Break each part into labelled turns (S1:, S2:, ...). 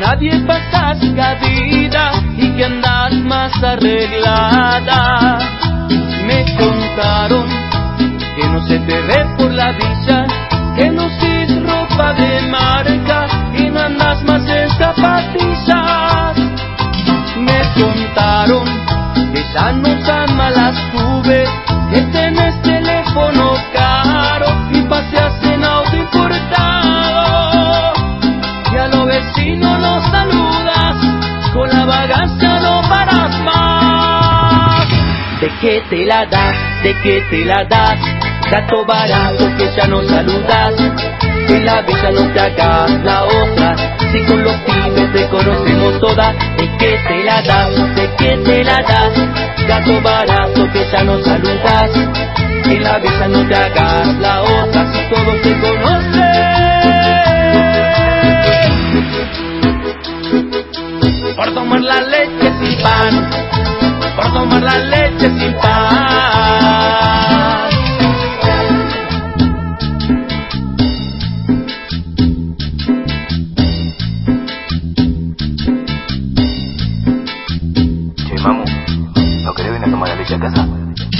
S1: nadie pasas cabida y que andas más arreglada. Me contaron que no se te ve por la villa, que no usas ropa de marca y no andas más en zapatillas. Me contaron que ya no usas malas tubes, que tenés teléfono caro y paseas en auto importado. Y a los vecinos los saludas, con la vagancia no paras más. ¿De qué te la das? ¿De qué te la das? Gato barato que ya no saludas. En la villa no te hagas la otra, si con los pibes te conocemos todas. ¿De qué te la das? ¿De qué te la das? Gato barato que ya no saludas. En la villa no te hagas la otra, si todos te conocen. Por tomar la leche sin pan, por tomar la leche sin pan.
S2: Che, mamu, ¿no querés venir a tomar la leche a casa?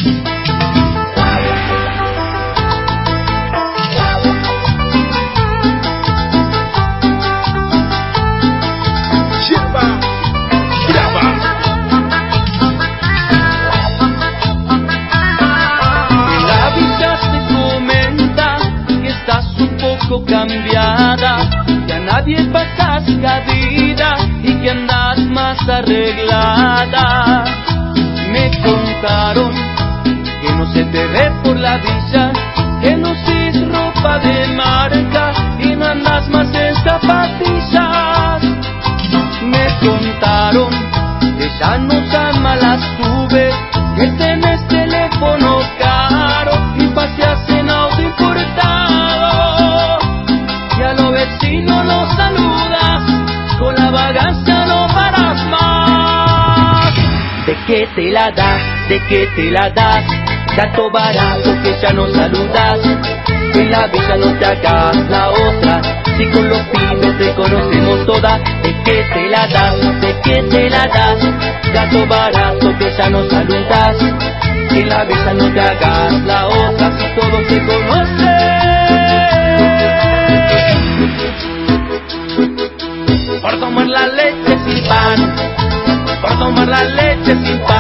S1: Cambiada, que a nadie pasas cabida y que andas más arreglada. Me contaron que no se te ve por la villa, que no usas ropa de marca y no andas más en zapatillas. Me contaron que ya no usas malas tubes, que tenés teléfono caro y paseas en auto importado. Y a los vecinos los saludas, con la vagancia no paras más.
S3: ¿De qué te la das? ¿De qué te la das? Gato barato que ya no saludas. En la villa no te hagas la otra, si con los pibes te conocemos todas. ¿De qué te la das? ¿De qué te la das? Gato barato que ya no saludas. En la villa no te hagas la otra, si todos te conocen.
S1: Por tomar la leche sin pan, por tomar la leche sin pan.